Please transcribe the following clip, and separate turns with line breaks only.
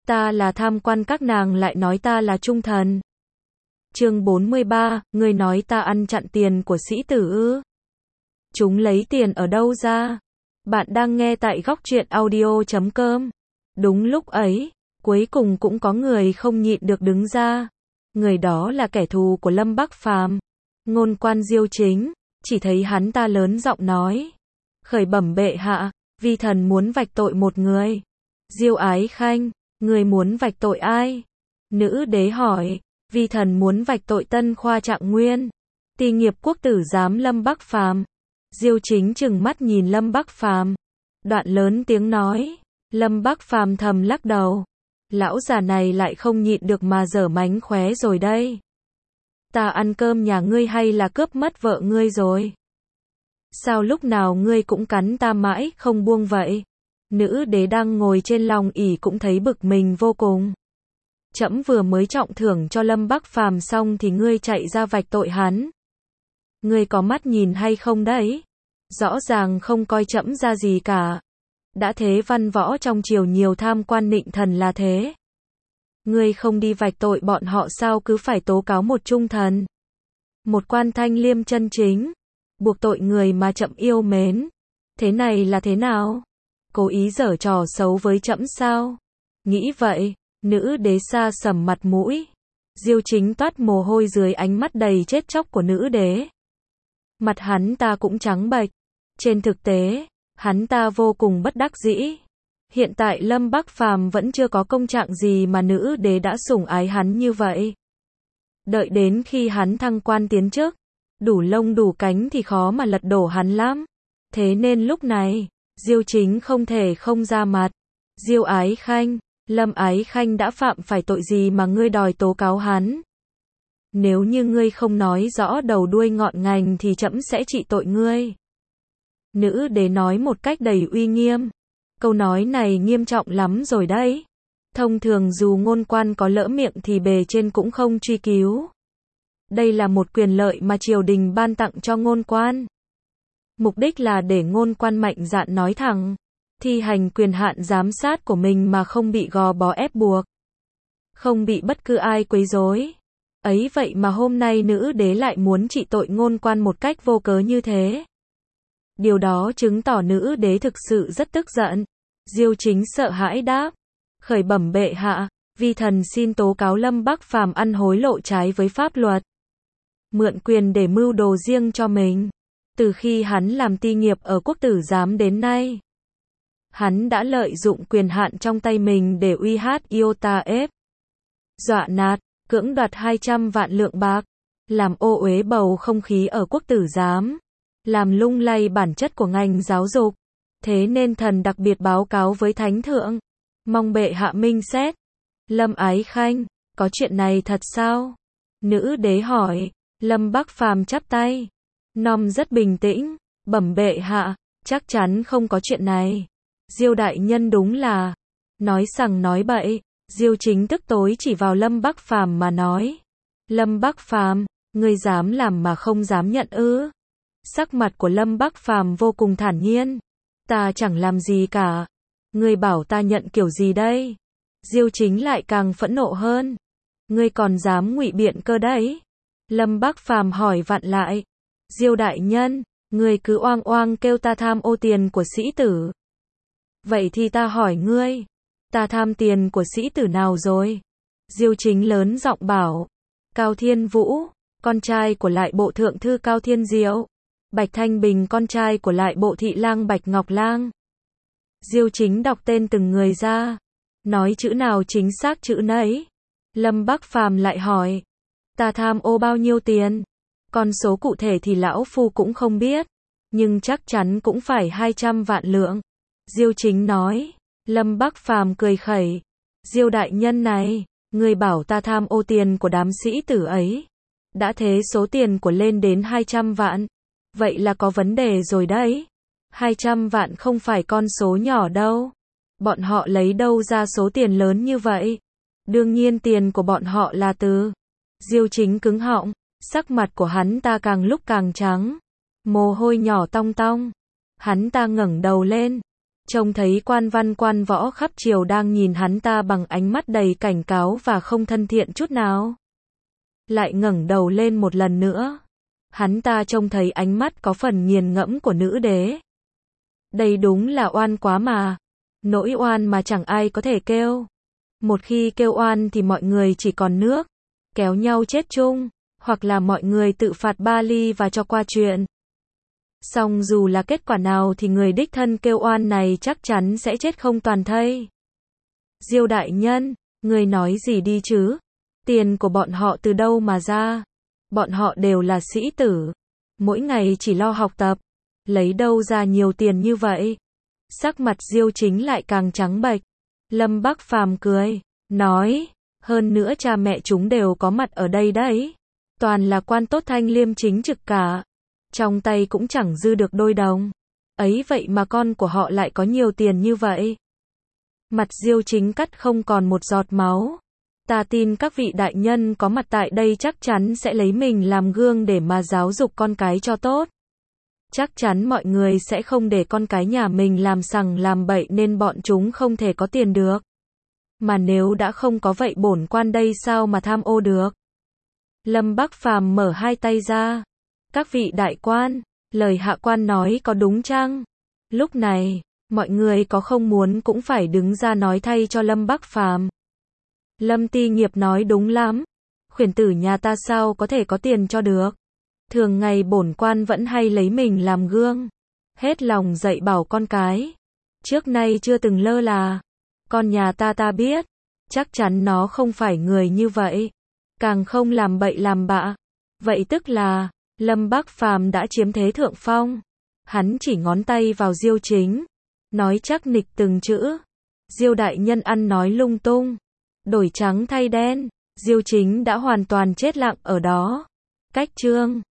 Ta là tham quan các nàng lại nói ta là trung thần. Chương 43, ngươi nói ta ăn chặn tiền của sĩ tử ư? Chúng lấy tiền ở đâu ra? Bạn đang nghe tại Góc Truyện Audio.com. Đúng lúc ấy, cuối cùng cũng có người không nhịn được đứng ra. Người đó là kẻ thù của Lâm Bắc Phàm, Ngôn Quan Diêu Chính. Chỉ thấy hắn ta lớn giọng nói: khởi bẩm bệ hạ, vi thần muốn vạch tội một người. Diêu Ái Khanh, người muốn vạch tội ai? Nữ đế hỏi. Vi thần muốn vạch tội Tân Khoa Trạng Nguyên, Ti Nghiệp Quốc tử giám Lâm Bắc Phàm. Diêu Chính trừng mắt nhìn Lâm Bắc Phàm, đoạn lớn tiếng nói. Lâm Bắc Phàm thầm lắc đầu. Lão già này lại không nhịn được mà giở mánh khóe rồi đây. Ta ăn cơm nhà ngươi hay là cướp mất vợ ngươi rồi? Sao lúc nào ngươi cũng cắn ta mãi không buông vậy? Nữ đế đang ngồi trên long ỷ cũng thấy bực mình vô cùng. Trẫm vừa mới trọng thưởng cho Lâm Bắc Phàm xong thì ngươi chạy ra vạch tội hắn. Ngươi có mắt nhìn hay không đấy? Rõ ràng không coi trẫm ra gì cả. Đã thế văn võ trong triều nhiều tham quan nịnh thần là thế. Ngươi không đi vạch tội bọn họ sao cứ phải tố cáo một trung thần? Một quan thanh liêm chân chính, buộc tội người mà trẫm yêu mến. Thế này là thế nào? Cố ý giở trò xấu với trẫm sao? Nghĩ vậy, nữ đế sa sầm mặt mũi. Diêu Chính toát mồ hôi dưới ánh mắt đầy chết chóc của nữ đế. Mặt hắn ta cũng trắng bệch. Trên thực tế, hắn ta vô cùng bất đắc dĩ. Hiện tại Lâm Bắc Phàm vẫn chưa có công trạng gì mà nữ đế đã sủng ái hắn như vậy. Đợi đến khi hắn thăng quan tiến chức, đủ lông đủ cánh thì khó mà lật đổ hắn lắm. Thế nên lúc này, Diêu Chính không thể không ra mặt. Diêu Ái Khanh, Lâm Ái Khanh đã phạm phải tội gì mà ngươi đòi tố cáo hắn? Nếu như ngươi không nói rõ đầu đuôi ngọn ngành thì trẫm sẽ trị tội ngươi. Nữ đế nói một cách đầy uy nghiêm. Câu nói này nghiêm trọng lắm rồi đấy. Thông thường dù ngôn quan có lỡ miệng thì bề trên cũng không truy cứu. Đây là một quyền lợi mà triều đình ban tặng cho ngôn quan. Mục đích là để ngôn quan mạnh dạn nói thẳng, thi hành quyền hạn giám sát của mình mà không bị gò bó ép buộc, không bị bất cứ ai quấy rối. Ấy vậy mà hôm nay nữ đế lại muốn trị tội ngôn quan một cách vô cớ như thế. Điều đó chứng tỏ nữ đế thực sự rất tức giận. Diêu Chính sợ hãi đáp: khởi bẩm bệ hạ, vi thần xin tố cáo Lâm Bắc Phàm ăn hối lộ trái với pháp luật, mượn quyền để mưu đồ riêng cho mình. Từ khi hắn làm ti nghiệp ở quốc tử giám đến nay, hắn đã lợi dụng quyền hạn trong tay mình để uy hát iota ép, dọa nạt, cưỡng đoạt 200 vạn lượng bạc, làm ô uế bầu không khí ở quốc tử giám, làm lung lay bản chất của ngành giáo dục. Thế nên thần đặc biệt báo cáo với Thánh Thượng, mong bệ hạ minh xét. Lâm Ái Khanh, có chuyện này thật sao? Nữ đế hỏi. Lâm Bắc Phàm chắp tay, nom rất bình tĩnh, bẩm bệ hạ, chắc chắn không có chuyện này. Diêu đại nhân đúng là nói sằng nói bậy. Diêu Chính tức tối chỉ vào Lâm Bắc Phàm mà nói: Lâm Bắc Phàm, ngươi dám làm mà không dám nhận ư? Sắc mặt của Lâm Bắc Phàm vô cùng thản nhiên. Ta chẳng làm gì cả. Ngươi bảo ta nhận kiểu gì đây? Diêu Chính lại càng phẫn nộ hơn. Ngươi còn dám ngụy biện cơ đấy? Lâm Bắc Phàm hỏi vặn lại. Diêu đại nhân, ngươi cứ oang oang kêu ta tham ô tiền của sĩ tử. Vậy thì ta hỏi ngươi, ta tham tiền của sĩ tử nào rồi? Diêu Chính lớn giọng bảo. Cao Thiên Vũ, con trai của lại bộ thượng thư Cao Thiên Diệu. Bạch Thanh Bình, con trai của lại bộ thị lang Bạch Ngọc Lang. Diêu Chính đọc tên từng người ra, nói chữ nào chính xác chữ nấy. Lâm Bắc Phàm lại hỏi, ta tham ô bao nhiêu tiền? Con số cụ thể thì lão phu cũng không biết, nhưng chắc chắn cũng phải 200 vạn lượng. Diêu Chính nói. Lâm Bắc Phàm cười khẩy. Diêu đại nhân này, người bảo ta tham ô tiền của đám sĩ tử ấy. Đã thế số tiền của lên đến 200 vạn. Vậy là có vấn đề rồi đấy. 200 vạn không phải con số nhỏ đâu. Bọn họ lấy đâu ra số tiền lớn như vậy? Đương nhiên tiền của bọn họ là từ. Diêu Chính cứng họng, sắc mặt của hắn ta càng lúc càng trắng. Mồ hôi nhỏ tong tong. Hắn ta ngẩng đầu lên. Trông thấy quan văn quan võ khắp triều đang nhìn hắn ta bằng ánh mắt đầy cảnh cáo và không thân thiện chút nào. Lại ngẩng đầu lên một lần nữa. Hắn ta trông thấy ánh mắt có phần nghiền ngẫm của nữ đế. Đây đúng là oan quá mà. Nỗi oan mà chẳng ai có thể kêu. Một khi kêu oan thì mọi người chỉ còn nước, kéo nhau chết chung, hoặc là mọi người tự phạt Bali và cho qua chuyện. Song dù là kết quả nào thì người đích thân kêu oan này chắc chắn sẽ chết không toàn thây. Diêu đại nhân, người nói gì đi chứ? Tiền của bọn họ từ đâu mà ra? Bọn họ đều là sĩ tử, mỗi ngày chỉ lo học tập, lấy đâu ra nhiều tiền như vậy? Sắc mặt Diêu Chính lại càng trắng bệch. Lâm Bắc Phàm cười, nói, hơn nữa cha mẹ chúng đều có mặt ở đây đấy. Toàn là quan tốt thanh liêm chính trực cả. Trong tay cũng chẳng dư được đôi đồng. Ấy vậy mà con của họ lại có nhiều tiền như vậy. Mặt Diêu Chính cắt không còn một giọt máu. Ta tin các vị đại nhân có mặt tại đây chắc chắn sẽ lấy mình làm gương để mà giáo dục con cái cho tốt. Chắc chắn mọi người sẽ không để con cái nhà mình làm sằng làm bậy nên bọn chúng không thể có tiền được. Mà nếu đã không có vậy bổn quan đây sao mà tham ô được? Lâm Bắc Phàm mở hai tay ra. Các vị đại quan, lời hạ quan nói có đúng chăng? Lúc này, mọi người có không muốn cũng phải đứng ra nói thay cho Lâm Bắc Phàm. Lâm Ti Nghiệp nói đúng lắm. Khuyển tử nhà ta sao có thể có tiền cho được? Thường ngày bổn quan vẫn hay lấy mình làm gương. Hết lòng dạy bảo con cái. Trước nay chưa từng lơ là. Con nhà ta biết. Chắc chắn nó không phải người như vậy. Càng không làm bậy làm bạ. Vậy tức là, Lâm Bắc Phàm đã chiếm thế thượng phong. Hắn chỉ ngón tay vào Diêu Chính. Nói chắc nịch từng chữ. Diêu đại nhân ăn nói lung tung. Đổi trắng thay đen. Diêu Chính đã hoàn toàn chết lặng ở đó. Cách chương